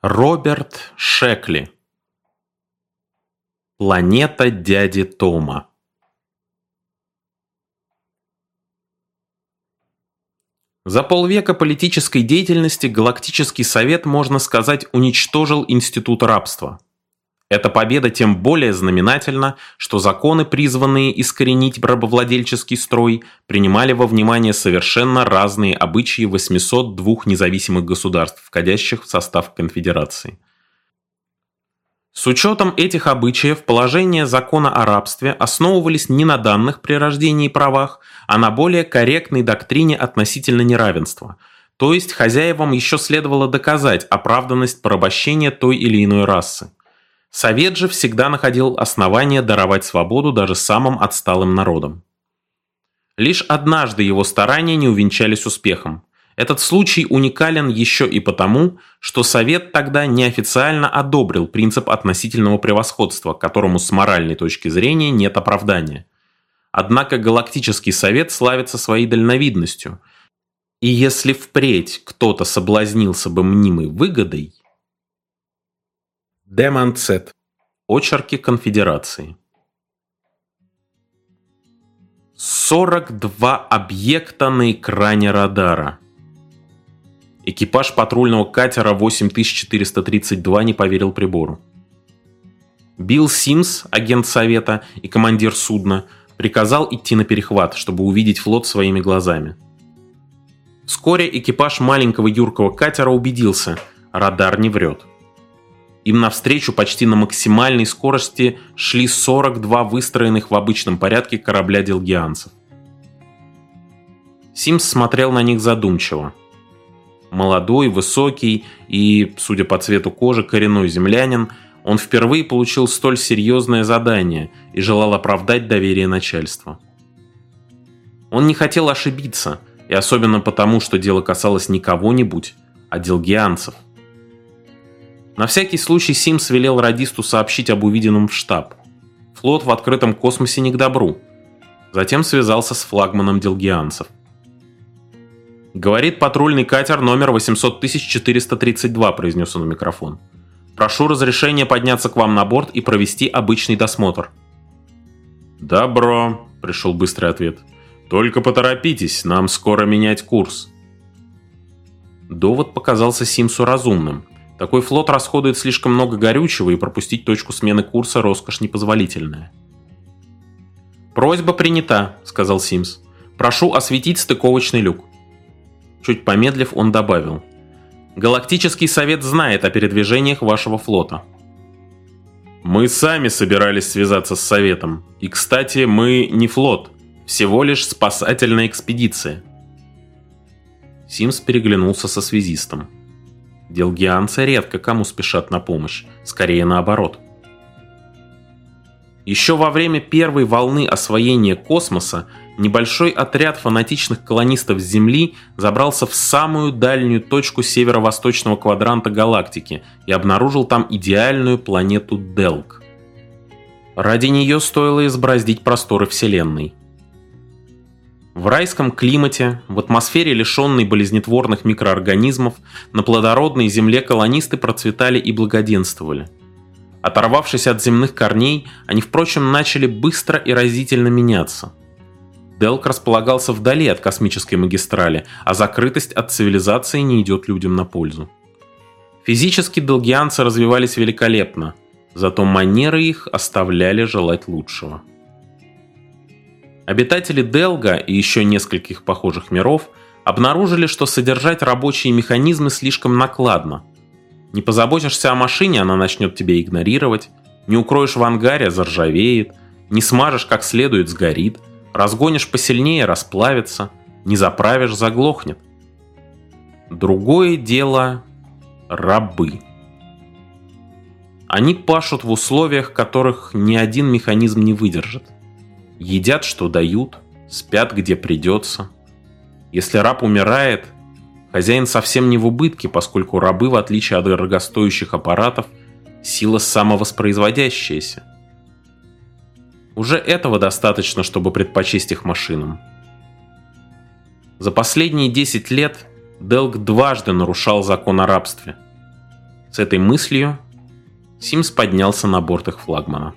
Роберт Шекли. Планета дяди Тома. За полвека политической деятельности Галактический Совет, можно сказать, уничтожил институт рабства. Эта победа тем более знаменательна, что законы, призванные искоренить рабовладельческий строй, принимали во внимание совершенно разные обычаи 802 независимых государств, входящих в состав конфедерации. С учетом этих обычаев положения закона о рабстве основывались не на данных при рождении правах, а на более корректной доктрине относительно неравенства. То есть хозяевам еще следовало доказать оправданность порабощения той или иной расы. Совет же всегда находил основания даровать свободу даже самым отсталым народам. Лишь однажды его старания не увенчались успехом. Этот случай уникален еще и потому, что Совет тогда неофициально одобрил принцип относительного превосходства, которому с моральной точки зрения нет оправдания. Однако Галактический Совет славится своей дальновидностью, и если впредь кто-то соблазнился бы мнимой выгодой... Демонцет. Очерки Конфедерации. 42 объекта на экране радара. Экипаж патрульного катера 8432 не поверил прибору. Билл Симс, агент Совета и командир судна, приказал идти на перехват, чтобы увидеть флот своими глазами. Вскоре экипаж маленького юркого катера убедился – радар не врет. Им навстречу почти на максимальной скорости шли 42 выстроенных в обычном порядке корабля делгианцев. Симс смотрел на них задумчиво. Молодой, высокий и, судя по цвету кожи, коренной землянин, он впервые получил столь серьезное задание и желал оправдать доверие начальства. Он не хотел ошибиться, и особенно потому, что дело касалось не кого-нибудь, а делгианцев. На всякий случай Симс велел радисту сообщить об увиденном в штаб. Флот в открытом космосе не к добру. Затем связался с флагманом делгианцев. «Говорит патрульный катер номер 800432», — произнес он в микрофон. «Прошу разрешения подняться к вам на борт и провести обычный досмотр». «Добро», — пришел быстрый ответ. «Только поторопитесь, нам скоро менять курс». Довод показался Симсу разумным. Такой флот расходует слишком много горючего, и пропустить точку смены курса – роскошь непозволительная. «Просьба принята», – сказал Симс. «Прошу осветить стыковочный люк». Чуть помедлив, он добавил. «Галактический Совет знает о передвижениях вашего флота». «Мы сами собирались связаться с Советом. И, кстати, мы не флот, всего лишь спасательная экспедиция». Симс переглянулся со связистом. Делгианцы редко кому спешат на помощь, скорее наоборот. Еще во время первой волны освоения космоса небольшой отряд фанатичных колонистов с Земли забрался в самую дальнюю точку северо-восточного квадранта галактики и обнаружил там идеальную планету Делг. Ради нее стоило избороздить просторы Вселенной. В райском климате, в атмосфере, лишенной болезнетворных микроорганизмов, на плодородной земле колонисты процветали и благоденствовали. Оторвавшись от земных корней, они, впрочем, начали быстро и разительно меняться. Делг располагался вдали от космической магистрали, а закрытость от цивилизации не идет людям на пользу. Физически делгианцы развивались великолепно, зато манеры их оставляли желать лучшего. Обитатели Делга и еще нескольких похожих миров обнаружили, что содержать рабочие механизмы слишком накладно. Не позаботишься о машине, она начнет тебя игнорировать, не укроешь в ангаре, заржавеет, не смажешь как следует, сгорит, разгонишь посильнее, расплавится, не заправишь, заглохнет. Другое дело – рабы. Они пашут в условиях, которых ни один механизм не выдержит. Едят, что дают, спят, где придется. Если раб умирает, хозяин совсем не в убытке, поскольку рабы, в отличие от дорогостоящих аппаратов, сила самовоспроизводящаяся. Уже этого достаточно, чтобы предпочесть их машинам. За последние 10 лет Делг дважды нарушал закон о рабстве. С этой мыслью Симс поднялся на борт их флагмана.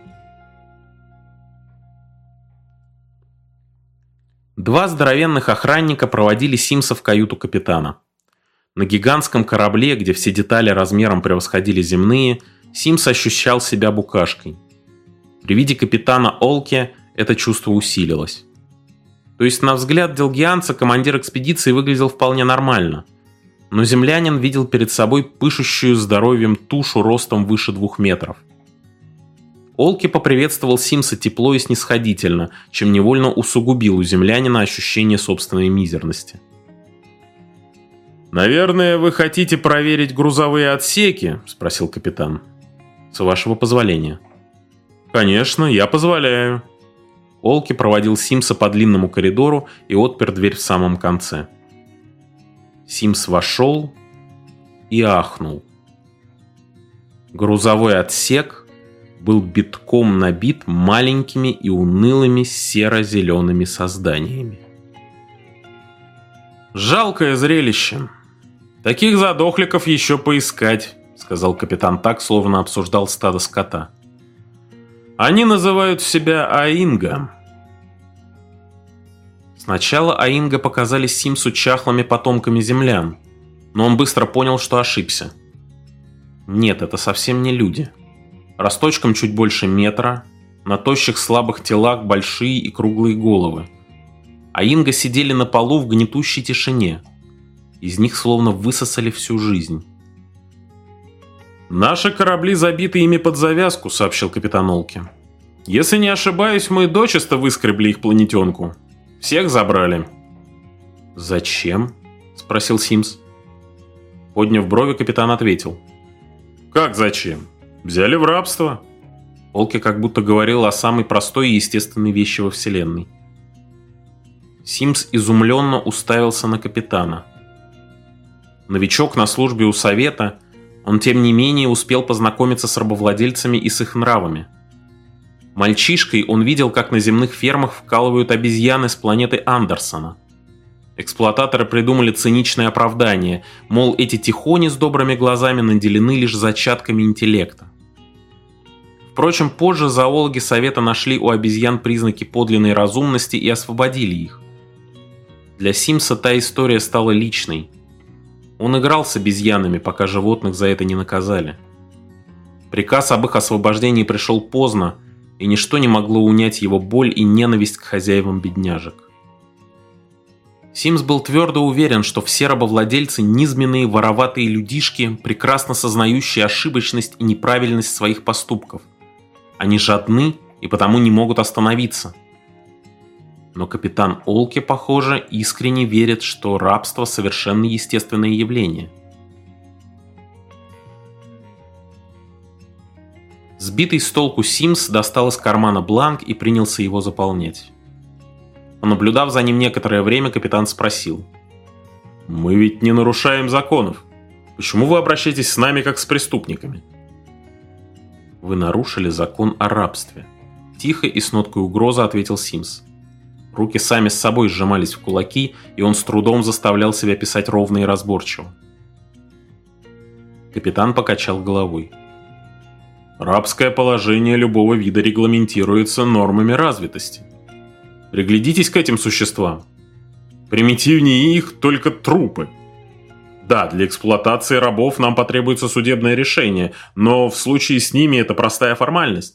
Два здоровенных охранника проводили Симса в каюту капитана. На гигантском корабле, где все детали размером превосходили земные, Симс ощущал себя букашкой. При виде капитана Олки это чувство усилилось. То есть, на взгляд делгианца, командир экспедиции выглядел вполне нормально, но землянин видел перед собой пышущую здоровьем тушу ростом выше 2 метров. Олки поприветствовал Симса тепло и снисходительно, чем невольно усугубил у землянина ощущение собственной мизерности. «Наверное, вы хотите проверить грузовые отсеки?» – спросил капитан. «С вашего позволения». «Конечно, я позволяю». Олки проводил Симса по длинному коридору и отпер дверь в самом конце. Симс вошел и ахнул. Грузовой отсек был битком набит маленькими и унылыми серо-зелеными созданиями. «Жалкое зрелище. Таких задохликов еще поискать», — сказал капитан так, словно обсуждал стадо скота. «Они называют себя Аинга». Сначала Аинга показались Симсу чахлыми потомками землян, но он быстро понял, что ошибся. Нет, это совсем не люди. Росточком чуть больше метра, на тощих слабых телах большие и круглые головы. Аинга сидели на полу в гнетущей тишине. Из них словно высосали всю жизнь. «Наши корабли забиты ими под завязку», — сообщил капитан Олки. «Если не ошибаюсь, мы дочисто выскребли их планетенку. Всех забрали». «Зачем?» — спросил Симс. Подняв брови, капитан ответил. «Как зачем? Взяли в рабство». Олки как будто говорил о самой простой и естественной вещи во Вселенной. Симс изумленно уставился на капитана. Новичок на службе у Совета, он тем не менее успел познакомиться с рабовладельцами и с их нравами. Мальчишкой он видел, как на земных фермах вкалывают обезьяны с планеты Андерсона. Эксплуататоры придумали циничное оправдание, мол, эти тихони с добрыми глазами наделены лишь зачатками интеллекта. Впрочем, позже зоологи Совета нашли у обезьян признаки подлинной разумности и освободили их. Для Симса та история стала личной. Он играл с обезьянами, пока животных за это не наказали. Приказ об их освобождении пришел поздно, и ничто не могло унять его боль и ненависть к хозяевам бедняжек. Симс был твердо уверен, что все рабовладельцы – низменные вороватые людишки, прекрасно сознающие ошибочность и неправильность своих поступков. Они жадны и потому не могут остановиться. Но капитан Олки, похоже, искренне верит, что рабство – совершенно естественное явление. Сбитый с толку Симс достал из кармана бланк и принялся его заполнять. Понаблюдав за ним некоторое время, капитан спросил. «Мы ведь не нарушаем законов. Почему вы обращаетесь с нами как с преступниками?» «Вы нарушили закон о рабстве», – тихо и с ноткой угрозы ответил Симс. Руки сами с собой сжимались в кулаки, и он с трудом заставлял себя писать ровно и разборчиво. Капитан покачал головой. «Рабское положение любого вида регламентируется нормами развитости. Приглядитесь к этим существам. Примитивнее их только трупы. Да, для эксплуатации рабов нам потребуется судебное решение, но в случае с ними это простая формальность».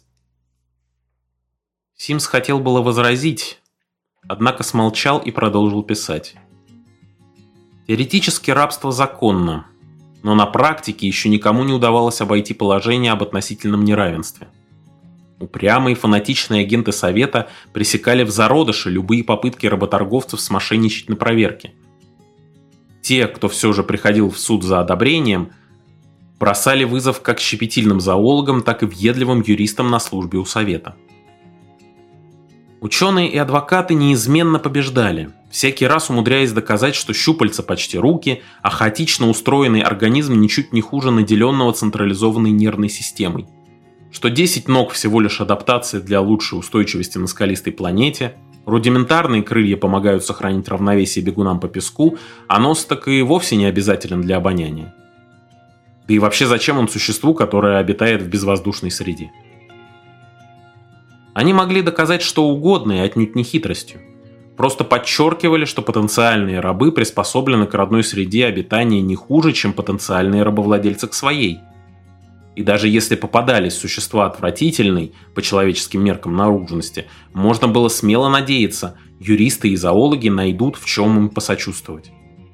Симс хотел было возразить, однако смолчал и продолжил писать. Теоретически рабство законно, но на практике еще никому не удавалось обойти положение об относительном неравенстве. Упрямые фанатичные агенты Совета пресекали в зародыше любые попытки работорговцев смошенничать на проверке. Те, кто все же приходил в суд за одобрением, бросали вызов как щепетильным зоологам, так и въедливым юристам на службе у Совета. Ученые и адвокаты неизменно побеждали, всякий раз умудряясь доказать, что щупальца почти руки, а хаотично устроенный организм ничуть не хуже наделенного централизованной нервной системой, что 10 ног всего лишь адаптация для лучшей устойчивости на скалистой планете, рудиментарные крылья помогают сохранить равновесие бегунам по песку, а нос так и вовсе не обязателен для обоняния. Да и вообще зачем он существу, которое обитает в безвоздушной среде? Они могли доказать что угодно и отнюдь не хитростью. Просто подчеркивали, что потенциальные рабы приспособлены к родной среде обитания не хуже, чем потенциальные рабовладельцы к своей. И даже если попадались существа отвратительной, по человеческим меркам, наружности, можно было смело надеяться, юристы и зоологи найдут, в чем им посочувствовать.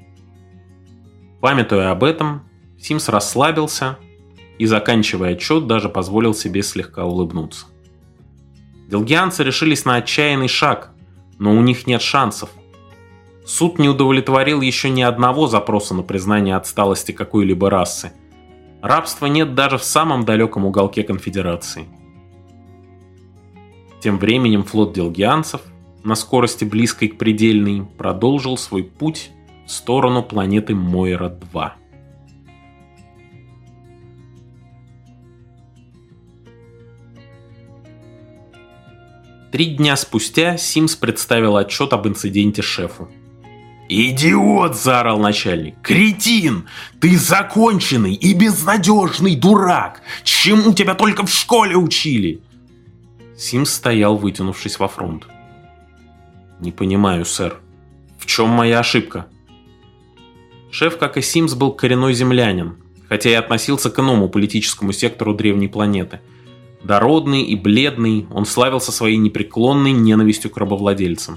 Памятуя об этом, Симс расслабился и, заканчивая отчет, даже позволил себе слегка улыбнуться. Делгианцы решились на отчаянный шаг, но у них нет шансов. Суд не удовлетворил еще ни одного запроса на признание отсталости какой-либо расы. Рабства нет даже в самом далеком уголке конфедерации. Тем временем флот делгианцев, на скорости близкой к предельной, продолжил свой путь в сторону планеты Мойра-2. Три дня спустя Симс представил отчет об инциденте шефу. «Идиот!» – заорал начальник. «Кретин! Ты законченный и безнадежный дурак! Чему тебя только в школе учили?» Симс стоял, вытянувшись во фронт. «Не понимаю, сэр. В чем моя ошибка?» Шеф, как и Симс, был коренной землянин, хотя и относился к иному политическому сектору древней планеты. Дородный и бледный, он славился своей непреклонной ненавистью к рабовладельцам.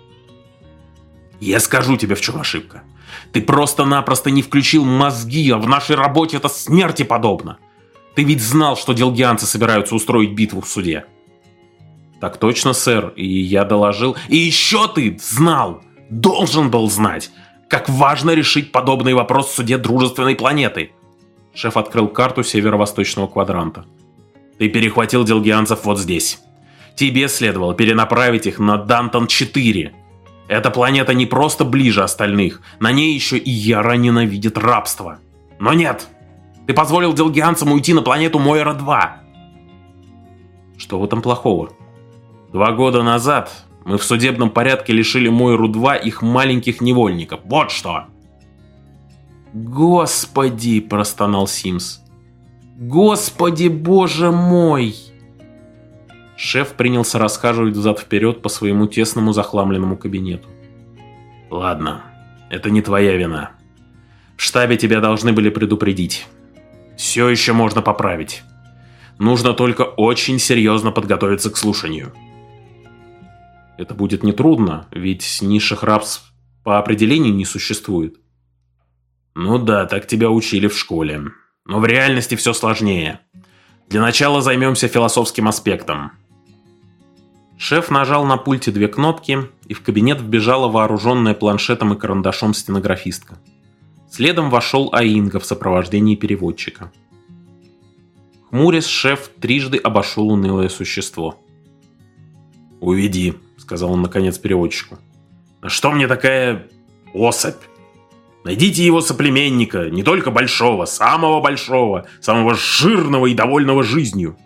«Я скажу тебе, в чем ошибка. Ты просто-напросто не включил мозги, а в нашей работе это смерти подобно. Ты ведь знал, что делгианцы собираются устроить битву в суде». «Так точно, сэр, и я доложил...» «И еще ты знал, должен был знать, как важно решить подобный вопрос в суде дружественной планеты». Шеф открыл карту северо-восточного квадранта. «Ты перехватил делгианцев вот здесь. Тебе следовало перенаправить их на Дантон-4. Эта планета не просто ближе остальных, на ней еще и яро ненавидит рабство. Но нет! Ты позволил делгианцам уйти на планету Мойра-2. Что в этом плохого? 2 года назад мы в судебном порядке лишили Мойру-2 их маленьких невольников. Вот что!» «Господи!» – простонал Симс. «Господи, боже мой!» Шеф принялся расхаживать взад-вперед по своему тесному захламленному кабинету. «Ладно, это не твоя вина. В штабе тебя должны были предупредить. Все еще можно поправить. Нужно только очень серьезно подготовиться к слушанию». «Это будет нетрудно, ведь низших рабств по определению не существует». «Ну да, так тебя учили в школе. Но в реальности все сложнее. Для начала займемся философским аспектом». Шеф нажал на пульте 2 кнопки, и в кабинет вбежала вооруженная планшетом и карандашом стенографистка. Следом вошел Аинга в сопровождении переводчика. Хмурясь, шеф трижды обошел унылое существо. «Уведи», — сказал он наконец переводчику. «А что мне такая особь? Найдите его соплеменника, не только большого, самого жирного и довольного жизнью».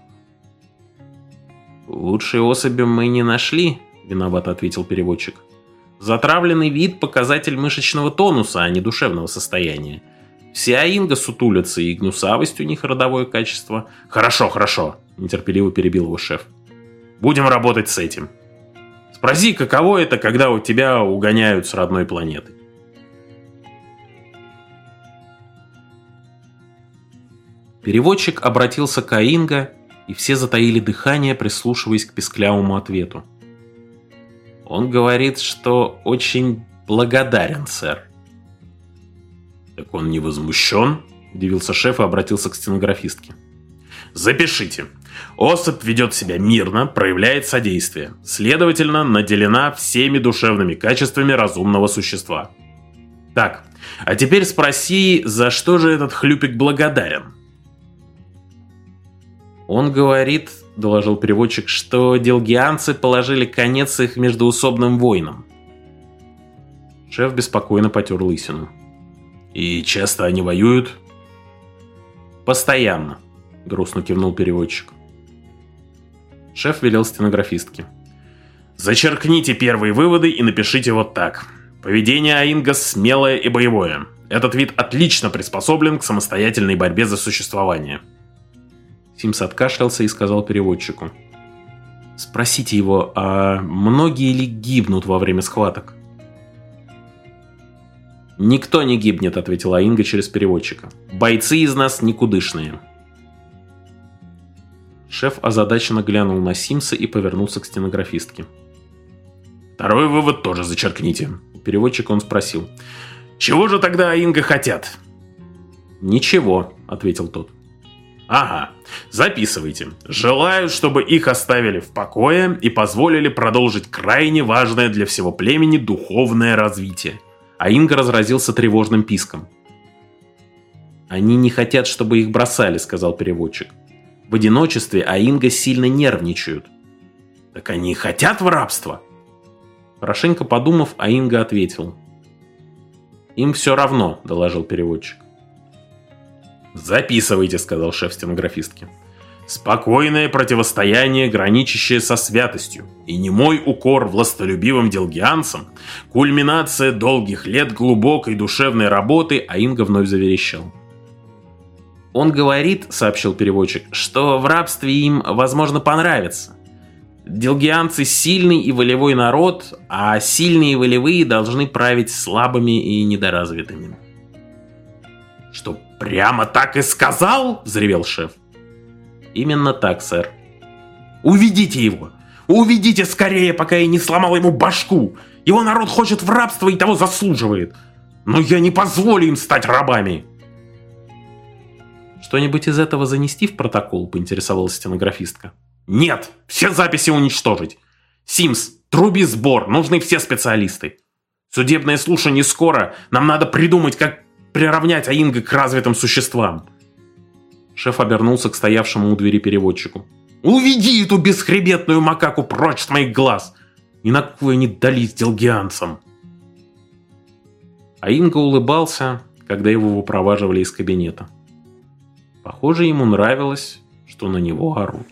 «Лучшей особи мы не нашли», — виновато ответил переводчик. «Затравленный вид — показатель мышечного тонуса, а не душевного состояния. Все Аинга сутулятся, и гнусавость у них родовое качество». «Хорошо», — нетерпеливо перебил его шеф. «Будем работать с этим. Спроси, каково это, когда у тебя угоняют с родной планеты». Переводчик обратился к Аинга, и все затаили дыхание, прислушиваясь к писклявому ответу. «Он говорит, что очень благодарен, сэр». «Так он не возмущен?» – удивился шеф и обратился к стенографистке. «Запишите. Особь ведет себя мирно, проявляет содействие, следовательно, наделена всеми душевными качествами разумного существа. Так, а теперь спроси, за что же этот хлюпик благодарен?» «Он говорит, — доложил переводчик, — что делгианцы положили конец их междоусобным войнам». Шеф беспокойно потер лысину. «И часто они воюют?» «Постоянно», — грустно кивнул переводчик. Шеф велел стенографистке. «Зачеркните первые выводы и напишите вот так. Поведение Аинга смелое и боевое. Этот вид отлично приспособлен к самостоятельной борьбе за существование. Симс откашлялся и сказал переводчику: «Спросите его, а многие ли гибнут во время схваток?» «Никто не гибнет», — ответила Аинга через переводчика. «Бойцы из нас никудышные». Шеф озадаченно глянул на Симса и повернулся к стенографистке. «Второй вывод тоже зачеркните». У переводчика он спросил: «Чего же тогда Аинга хотят?» «Ничего», — ответил тот. «Ага, записывайте. Желают, чтобы их оставили в покое и позволили продолжить крайне важное для всего племени духовное развитие». Аинга разразился тревожным писком. «Они не хотят, чтобы их бросали», — сказал переводчик. «В одиночестве Аинга сильно нервничают». «Так они хотят в рабство?» Хорошенько подумав, Аинга ответил: «Им все равно», — доложил переводчик. «Записывайте», — сказал шеф стенографистки. «Спокойное противостояние, граничащее со святостью, и немой укор властолюбивым делгианцам, кульминация долгих лет глубокой душевной работы», — Аинга вновь заверещал. «Он говорит, — сообщил переводчик, — что в рабстве им, возможно, понравится. Делгианцы — сильный и волевой народ, а сильные и волевые должны править слабыми и недоразвитыми». «Что, прямо так и сказал?» — взревел шеф. «Именно так, сэр». «Уведите его! Уведите скорее, пока я не сломал ему башку! Его народ хочет в рабство и того заслуживает! Но я не позволю им стать рабами!» «Что-нибудь из этого занести в протокол?» — поинтересовалась стенографистка. «Нет! Все записи уничтожить! Симс, труби сбор, нужны все специалисты! Судебное слушание скоро, нам надо придумать, как приравнять Аинга к развитым существам!» Шеф обернулся к стоявшему у двери переводчику. «Уведи эту бесхребетную макаку прочь с моих глаз! И на кой они дались делгианцам!» Аинга улыбался, когда его выпроваживали из кабинета. Похоже, ему нравилось, что на него орут.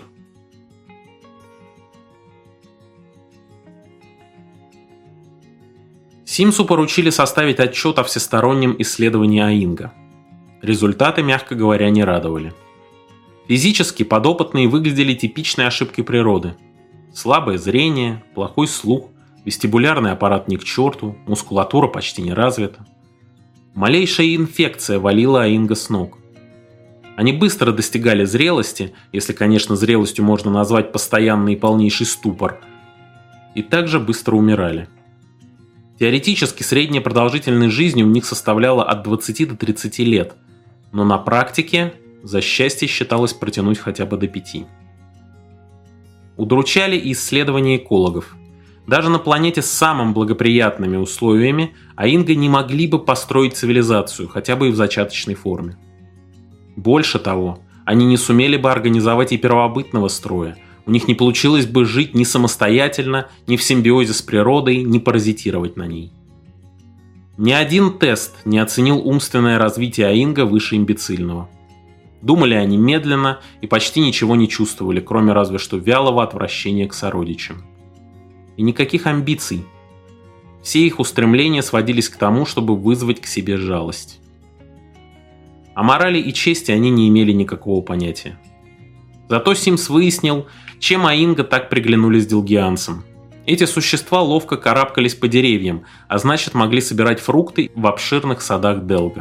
Симсу поручили составить отчет о всестороннем исследовании Аинга. Результаты, мягко говоря, не радовали. Физически подопытные выглядели типичной ошибкой природы. Слабое зрение, плохой слух, вестибулярный аппарат ни к черту, мускулатура почти не развита. Малейшая инфекция валила Аинга с ног. Они быстро достигали зрелости, если, конечно, зрелостью можно назвать постоянный и полнейший ступор, и также быстро умирали. Теоретически средняя продолжительность жизни у них составляла от 20 до 30 лет, но на практике за счастье считалось протянуть хотя бы до 5. Удручали и исследования экологов. Даже на планете с самыми благоприятными условиями Аинга не могли бы построить цивилизацию, хотя бы и в зачаточной форме. Больше того, они не сумели бы организовать и первобытного строя, у них не получилось бы жить ни самостоятельно, ни в симбиозе с природой, ни паразитировать на ней. Ни один тест не оценил умственное развитие Аинга выше имбецильного. Думали они медленно и почти ничего не чувствовали, кроме разве что вялого отвращения к сородичам. И никаких амбиций. Все их устремления сводились к тому, чтобы вызвать к себе жалость. О морали и чести они не имели никакого понятия. Зато Симс выяснил, чем Аинга так приглянулись делгианцам. Эти существа ловко карабкались по деревьям, а значит могли собирать фрукты в обширных садах Делга.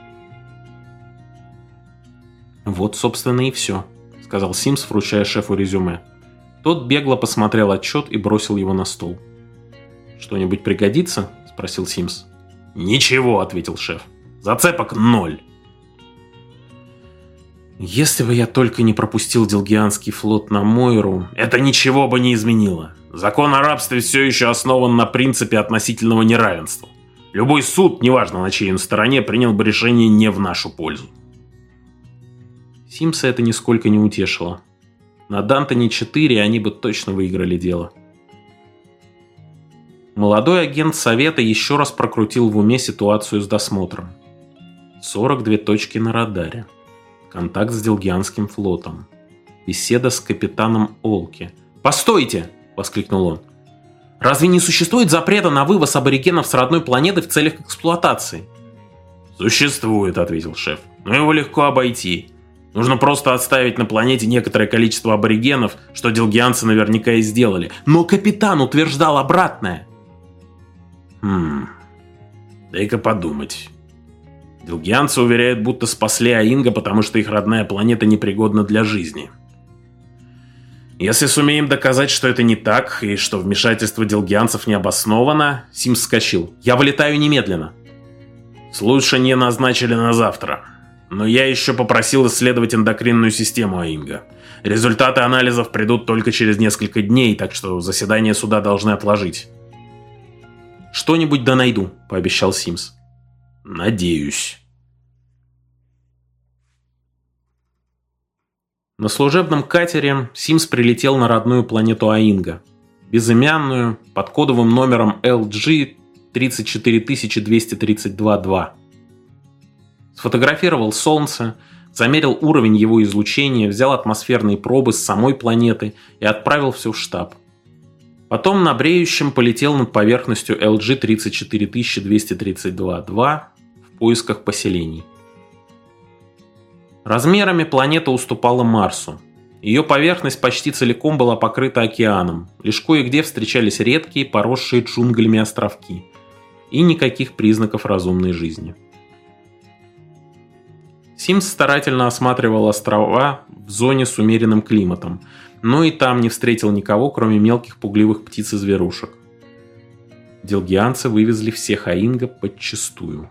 «Вот, собственно, и все», — сказал Симс, вручая шефу резюме. Тот бегло посмотрел отчет и бросил его на стол. «Что-нибудь пригодится?» — спросил Симс. «Ничего», — ответил шеф. «Зацепок 0». «Если бы я только не пропустил Делгианский флот на Мойру, это ничего бы не изменило. Закон о рабстве все еще основан на принципе относительного неравенства. Любой суд, неважно на чьей он стороне, принял бы решение не в нашу пользу». Симса это нисколько не утешило. На Дантоне-4 они бы точно выиграли дело. Молодой агент Совета еще раз прокрутил в уме ситуацию с досмотром. 42 точки на радаре. Контакт с Делгианским флотом. Беседа с капитаном Олки. «Постойте!» — воскликнул он. «Разве не существует запрета на вывоз аборигенов с родной планеты в целях эксплуатации? «Существует», — ответил шеф, — «но его легко обойти. Нужно просто оставить на планете некоторое количество аборигенов, что дилгианцы наверняка и сделали». «Но капитан утверждал обратное». Дай-ка подумать. Дилгианцы уверяют, будто спасли Аинга, потому что их родная планета непригодна для жизни. Если сумеем доказать, что это не так, и что вмешательство дилгианцев не обосновано...» Симс вскочил. «Я вылетаю немедленно». «Слушание назначили на завтра. Но я еще попросил исследовать эндокринную систему Аинга. Результаты анализов придут только через несколько дней, так что заседание суда должны отложить». «Что-нибудь да найду», — пообещал Симс. «Надеюсь». На служебном катере Симс прилетел на родную планету Аинга, безымянную, под кодовым номером LG 34232-2. Сфотографировал Солнце, замерил уровень его излучения, взял атмосферные пробы с самой планеты и отправил все в штаб. Потом на бреющем полетел над поверхностью LG 34232-2 в поисках поселений. Размерами планета уступала Марсу. Ее поверхность почти целиком была покрыта океаном, лишь кое-где встречались редкие, поросшие джунглями островки. И никаких признаков разумной жизни. Симс старательно осматривал острова в зоне с умеренным климатом, но и там не встретил никого, кроме мелких пугливых птиц и зверушек. Дилгианцы вывезли всех Аинга подчистую.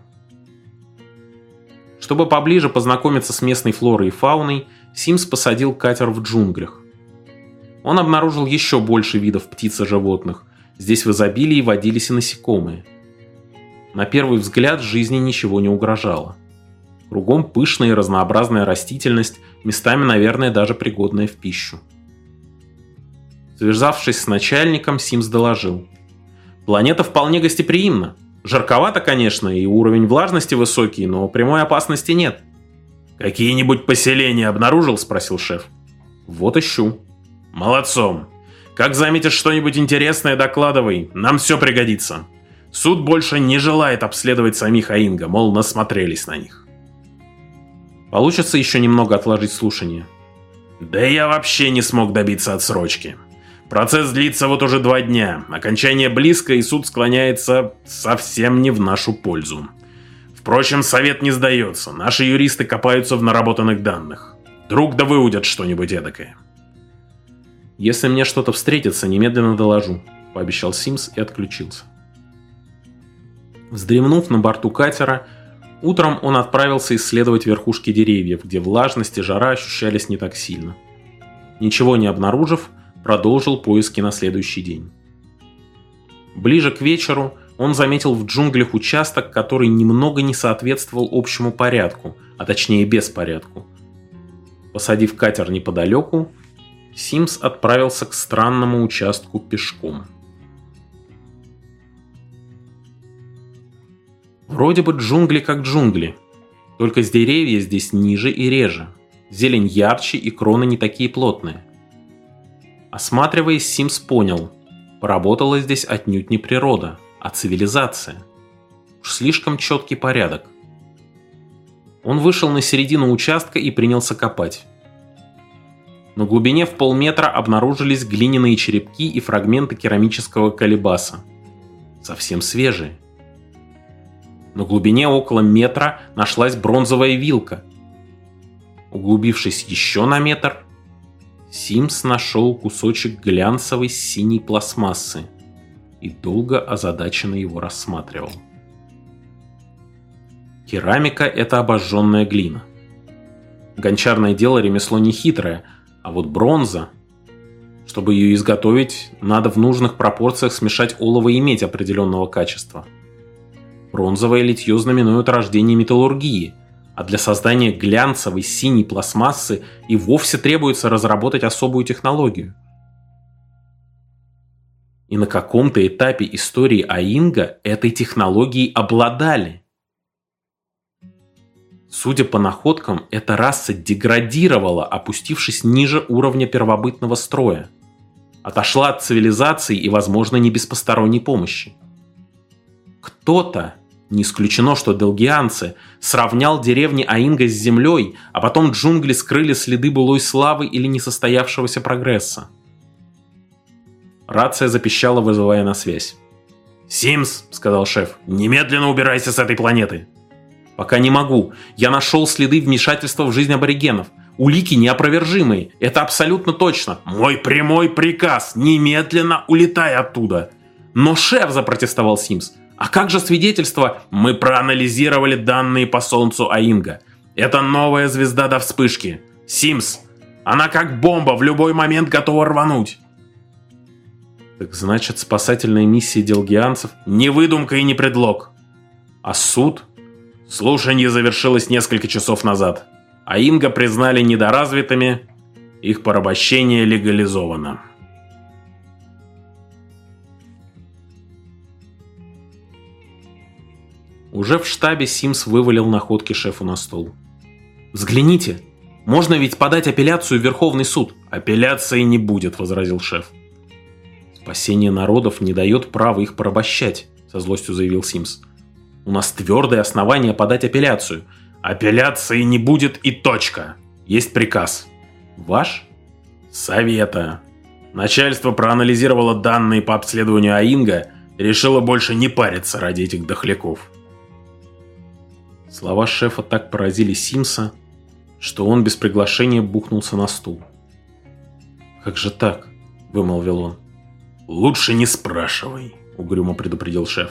Чтобы поближе познакомиться с местной флорой и фауной, Симс посадил катер в джунглях. Он обнаружил еще больше видов птиц и животных. Здесь в изобилии водились и насекомые. На первый взгляд жизни ничего не угрожало. Кругом пышная и разнообразная растительность, местами, наверное, даже пригодная в пищу. Связавшись с начальником, Симс доложил. «Планета вполне гостеприимна. Жарковато, конечно, и уровень влажности высокий, но прямой опасности нет». «Какие-нибудь поселения обнаружил?» – спросил шеф. «Вот ищу». «Молодцом. Как заметишь что-нибудь интересное, докладывай. Нам все пригодится. Суд больше не желает обследовать самих Аинга, мол, насмотрелись на них». «Получится еще немного отложить слушание?» «Да я вообще не смог добиться отсрочки. Процесс длится вот уже 2 дня. Окончание близко, и суд склоняется совсем не в нашу пользу. Впрочем, совет не сдается. Наши юристы копаются в наработанных данных. Вдруг да выудят что-нибудь эдакое». «Если мне что-то встретится, немедленно доложу», — пообещал Симс и отключился. Вздремнув на борту катера, утром он отправился исследовать верхушки деревьев, где влажность и жара ощущались не так сильно. Ничего не обнаружив, продолжил поиски на следующий день. Ближе к вечеру он заметил в джунглях участок, который немного не соответствовал общему порядку, а точнее беспорядку. Посадив катер неподалеку, Симс отправился к странному участку пешком. Вроде бы джунгли как джунгли, только с деревья здесь ниже и реже, зелень ярче и кроны не такие плотные. Осматриваясь, Симс понял, поработала здесь отнюдь не природа, а цивилизация. Уж слишком четкий порядок. Он вышел на середину участка и принялся копать. На глубине в полметра обнаружились глиняные черепки и фрагменты керамического колебаса. Совсем свежие. На глубине около метра нашлась бронзовая вилка. Углубившись еще на метр, Симс нашел кусочек глянцевой синей пластмассы и долго озадаченно его рассматривал. Керамика – это обожженная глина. Гончарное дело ремесло нехитрое, а вот бронза... Чтобы ее изготовить, надо в нужных пропорциях смешать олово и медь определенного качества. Бронзовое литье знаменует рождение металлургии, а для создания глянцевой синей пластмассы и вовсе требуется разработать особую технологию. И на каком-то этапе истории Аинга этой технологией обладали. Судя по находкам, эта раса деградировала, опустившись ниже уровня первобытного строя. Отошла от цивилизации и, возможно, не без посторонней помощи. Кто-то, Не исключено, что делгианцы сравнял деревни Аинга с землей, а потом джунгли скрыли следы былой славы или несостоявшегося прогресса. Рация запищала, вызывая на связь. «Симс», — сказал шеф, — «немедленно убирайся с этой планеты». «Пока не могу. Я нашел следы вмешательства в жизнь аборигенов. Улики неопровержимые. Это абсолютно точно». «Мой прямой приказ! Немедленно улетай оттуда!» «Но, шеф», — запротестовал Симс, — «а как же свидетельство?» «Мы проанализировали данные по Солнцу Аинга. Это новая звезда до вспышки. Симс, она как бомба, в любой момент готова рвануть». «Так значит, спасательная миссия делгианцев...» «Не выдумка и не предлог». «А суд?» «Слушание завершилось несколько часов назад. Аинга признали недоразвитыми, их порабощение легализовано». Уже в штабе Симс вывалил находки шефу на стол. «Взгляните, можно ведь подать апелляцию в Верховный суд». «Апелляции не будет», — возразил шеф. «Спасение народов не дает права их порабощать», — со злостью заявил Симс. «У нас твердое основание подать апелляцию». «Апелляции не будет и точка. Есть приказ». «Ваш?» «Совета». Начальство проанализировало данные по обследованию Аинга и решило больше не париться ради этих дохляков. Слова шефа так поразили Симса, что он без приглашения бухнулся на стул. «Как же так?» – вымолвил он. «Лучше не спрашивай», – угрюмо предупредил шеф.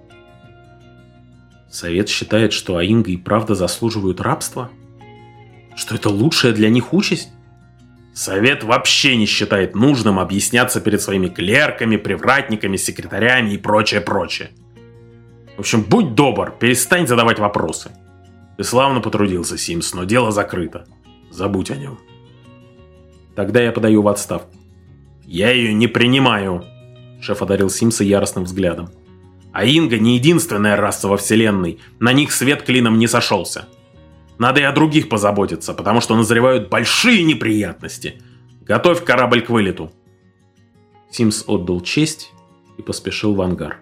Совет считает, что Аинга и правда заслуживают рабства? Что это лучшая для них участь? Совет вообще не считает нужным объясняться перед своими клерками, привратниками, секретарями и прочее. В общем, будь добр, перестань задавать вопросы. Ты славно потрудился, Симс, но дело закрыто. Забудь о нем». «Тогда я подаю в отставку». «Я ее не принимаю», — шеф одарил Симса яростным взглядом. «Аинга не единственная раса во вселенной, на них свет клином не сошелся. Надо и о других позаботиться, потому что назревают большие неприятности. Готовь корабль к вылету». Симс отдал честь и поспешил в ангар.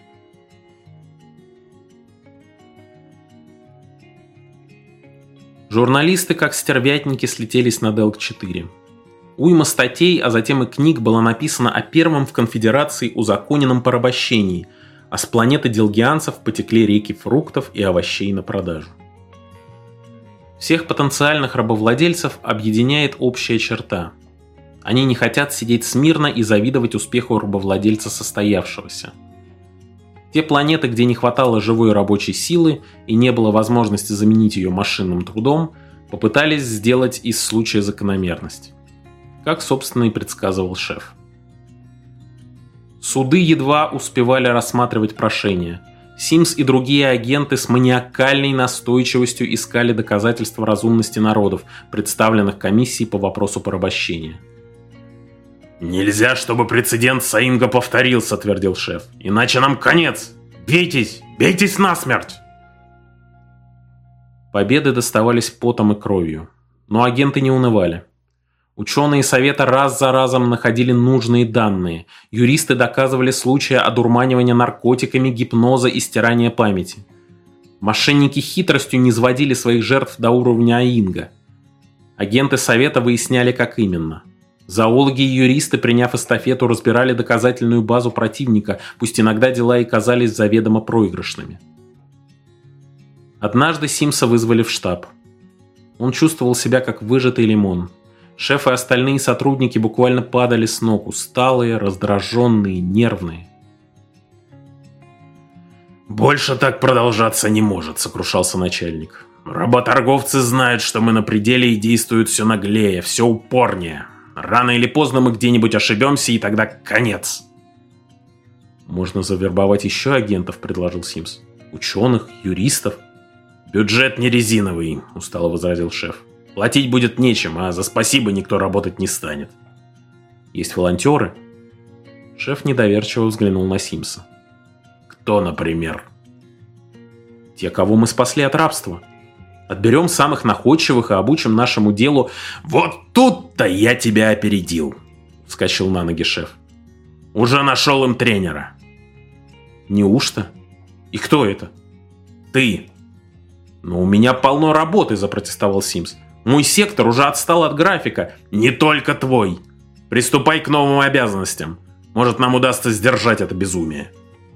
Журналисты, как стервятники, слетелись на Делк-4. Уйма статей, а затем и книг была написана о первом в конфедерации узаконенном порабощении, а с планеты делгианцев потекли реки фруктов и овощей на продажу. Всех потенциальных рабовладельцев объединяет общая черта. Они не хотят сидеть смирно и завидовать успеху рабовладельца состоявшегося. Те планеты, где не хватало живой рабочей силы и не было возможности заменить ее машинным трудом, попытались сделать из случая закономерность. Как, собственно, и предсказывал шеф. Суды едва успевали рассматривать прошения. Симс и другие агенты с маниакальной настойчивостью искали доказательства разумности народов, представленных комиссией по вопросу порабощения. «Нельзя, чтобы прецедент с Аинга повторился», — твердил шеф. «Иначе нам конец! Бейтесь! Бейтесь насмерть!» Победы доставались потом и кровью. Но агенты не унывали. Ученые совета раз за разом находили нужные данные. Юристы доказывали случаи одурманивания наркотиками, гипноза и стирания памяти. Мошенники хитростью не сводили своих жертв до уровня Аинга. Агенты совета выясняли, как именно. Зоологи и юристы, приняв эстафету, разбирали доказательную базу противника, пусть иногда дела и казались заведомо проигрышными. Однажды Симса вызвали в штаб. Он чувствовал себя как выжатый лимон. Шеф и остальные сотрудники буквально падали с ног, усталые, раздраженные, нервные. «Больше так продолжаться не может», — сокрушался начальник. «Работорговцы знают, что мы на пределе и действуют все наглее, все упорнее. Рано или поздно мы где-нибудь ошибемся, и тогда конец». «Можно завербовать еще агентов», — предложил Симс. «Ученых, юристов». «Бюджет не резиновый», — устало возразил шеф. «Платить будет нечем, а за спасибо никто работать не станет». «Есть волонтеры?» Шеф недоверчиво взглянул на Симса. «Кто, например?» «Те, кого мы спасли от рабства. Отберем самых находчивых и обучим нашему делу». «Вот тут-то я тебя опередил», — вскочил на ноги шеф. «Уже нашел им тренера». «Неужто? И кто это?» Ты. «Но у меня полно работы», – запротестовал Симс. «Мой сектор уже отстал от графика». «Не только твой. Приступай к новым обязанностям. Может, нам удастся сдержать это безумие».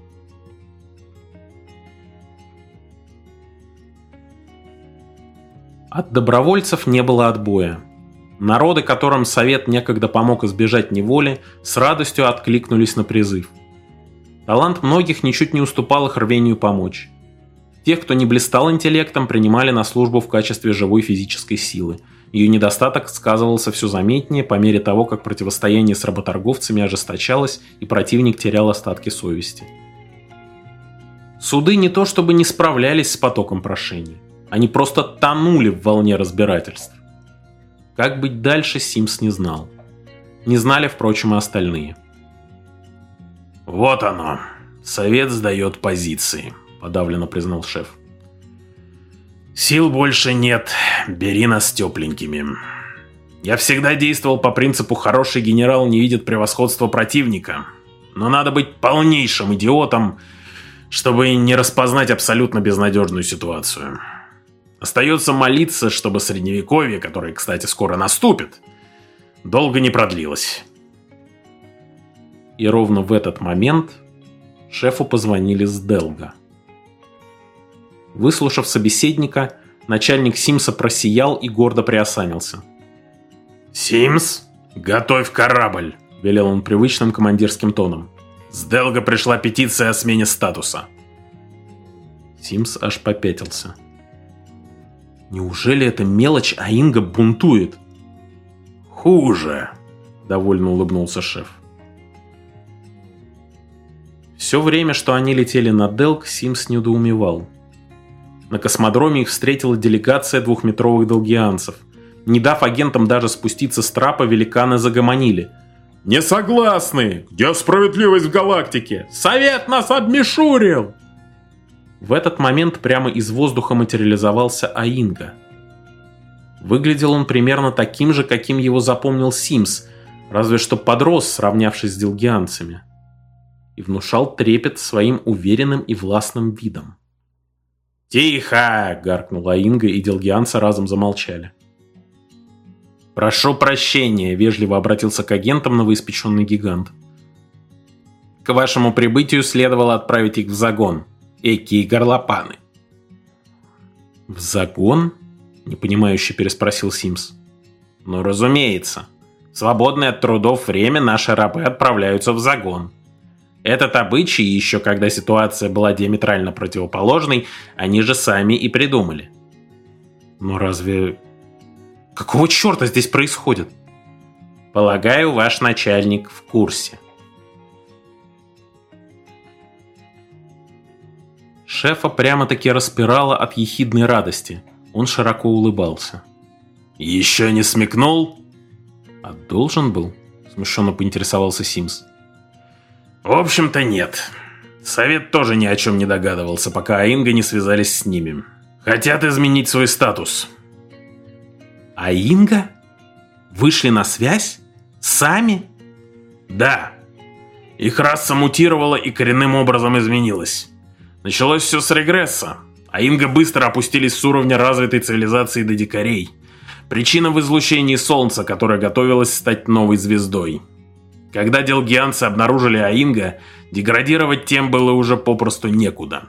От добровольцев не было отбоя. Народы, которым Совет некогда помог избежать неволи, с радостью откликнулись на призыв. Талант многих ничуть не уступал их рвению помочь. Тех, кто не блистал интеллектом, принимали на службу в качестве живой физической силы. Ее недостаток сказывался все заметнее по мере того, как противостояние с работорговцами ожесточалось и противник терял остатки совести. Суды не то чтобы не справлялись с потоком прошений. Они просто тонули в волне разбирательств. Как быть дальше, Симс не знал. Не знали, впрочем, и остальные. «Вот оно. Совет сдает позиции», — подавленно признал шеф. «Сил больше нет. Бери нас тепленькими. Я всегда действовал по принципу «хороший генерал не видит превосходства противника». Но надо быть полнейшим идиотом, чтобы не распознать абсолютно безнадежную ситуацию. Остается молиться, чтобы средневековье, которое, кстати, скоро наступит, долго не продлилось». И ровно в этот момент шефу позвонили с Делга. Выслушав собеседника, начальник Симса просиял и гордо приосанился. «Симс, готовь корабль», — велел он привычным командирским тоном. «С Делга пришла петиция о смене статуса». Симс аж попятился. Неужели эта мелочь Аинга бунтует? «Хуже», — довольно улыбнулся шеф. Все время, что они летели на Делг, Симс недоумевал. На космодроме их встретила делегация двухметровых долгианцев. Не дав агентам даже спуститься с трапа, великаны загомонили. «Не согласны! Где справедливость в галактике? Совет нас обмешурил!» В этот момент прямо из воздуха материализовался Аинга. Выглядел он примерно таким же, каким его запомнил Симс, разве что подрос, сравнявшись с делгианцами. И внушал трепет своим уверенным и властным видом. «Тихо!» — гаркнул Аинга, и делгианцы разом замолчали. «Прошу прощения», — вежливо обратился к агентам новоиспеченный гигант. «К вашему прибытию следовало отправить их в загон. Экие горлопаны». «В загон?» — непонимающе переспросил Симс. «Ну, разумеется. В свободное от трудов время наши рабы отправляются в загон. Этот обычай, еще когда ситуация была диаметрально противоположной, они же сами и придумали». «Но разве... Какого черта здесь происходит?» «Полагаю, ваш начальник в курсе». Шефа прямо-таки распирало от ехидной радости. Он широко улыбался. «Еще не смекнул?» «А должен был?» – смущенно поинтересовался Симс. «В общем-то нет. Совет тоже ни о чем не догадывался, пока Аинга не связались с ними. Хотят изменить свой статус». «Аинга? Вышли на связь? Сами?» «Да. Их раса мутировала и коренным образом изменилась. Началось все с регресса. Аинга быстро опустились с уровня развитой цивилизации до дикарей. Причина в излучении Солнца, которое готовилось стать новой звездой. Когда делгианцы обнаружили Аинга, деградировать тем было уже попросту некуда».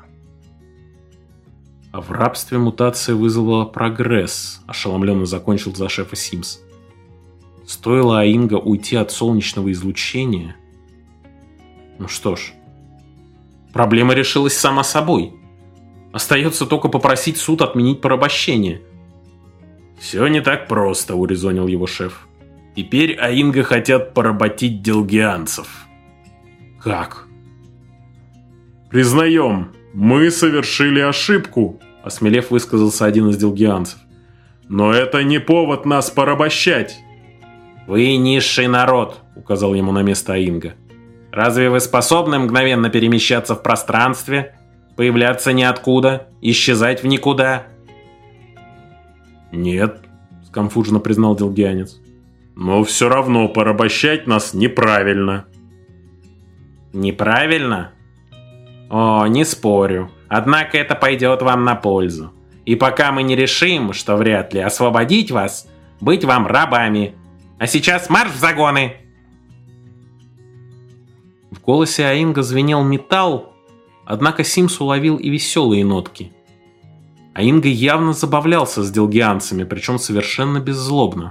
«А в рабстве мутация вызвала прогресс», – ошеломленно закончил за шефа Симс. «Стоило Аинга уйти от солнечного излучения...» Ну что ж, проблема решилась сама собой. Остается только попросить суд отменить порабощение. «Все не так просто», – урезонил его шеф. «Теперь Аинга хотят поработить делгианцев». «Как?» «Признаем, мы совершили ошибку», – осмелев высказался один из делгианцев. «Но это не повод нас порабощать». «Вы низший народ», – указал ему на место Аинга. «Разве вы способны мгновенно перемещаться в пространстве, появляться ниоткуда, исчезать в никуда?» «Нет», – сконфуженно признал делгианец. «Но все равно порабощать нас неправильно». «Неправильно? О, не спорю. Однако это пойдет вам на пользу. И пока мы не решим, что вряд ли освободить вас, быть вам рабами. А сейчас марш в загоны!» В голосе Аинга звенел металл, однако Симс уловил и веселые нотки. Аинга явно забавлялся с делгианцами, причем совершенно беззлобно.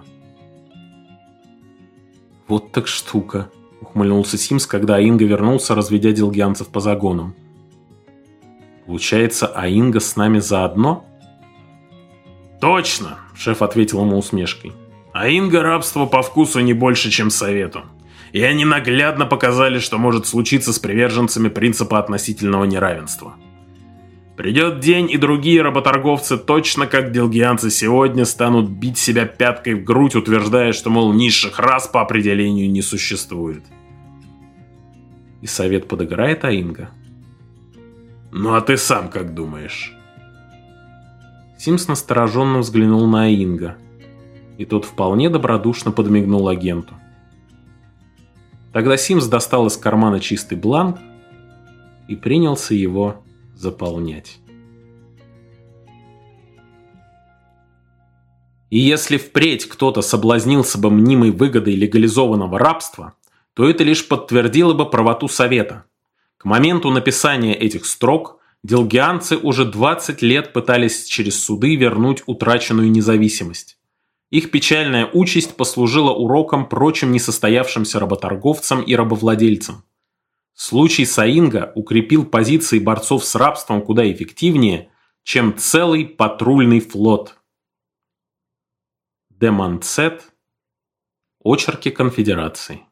«Вот так штука», — ухмыльнулся Симс, когда Аинга вернулся, разведя делгианцев по загонам. «Получается, Аинга с нами заодно?» «Точно!» — шеф ответил ему усмешкой. «Аинга рабство по вкусу не больше, чем совету. И они наглядно показали, что может случиться с приверженцами принципа относительного неравенства. Придет день, и другие работорговцы, точно как делгианцы сегодня, станут бить себя пяткой в грудь, утверждая, что, мол, низших рас по определению не существует». «И совет подыграет Аинга?» «Ну а ты сам как думаешь?» Симс настороженно взглянул на Аинга, и тот вполне добродушно подмигнул агенту. Тогда Симс достал из кармана чистый бланк и принялся его заполнять. И если впредь кто-то соблазнился бы мнимой выгодой легализованного рабства, то это лишь подтвердило бы правоту совета. К моменту написания этих строк делгианцы уже 20 лет пытались через суды вернуть утраченную независимость. Их печальная участь послужила уроком прочим несостоявшимся работорговцам и рабовладельцам. Случай с Аинга укрепил позиции борцов с рабством куда эффективнее, чем целый патрульный флот. Де Монсет. Очерки конфедерации.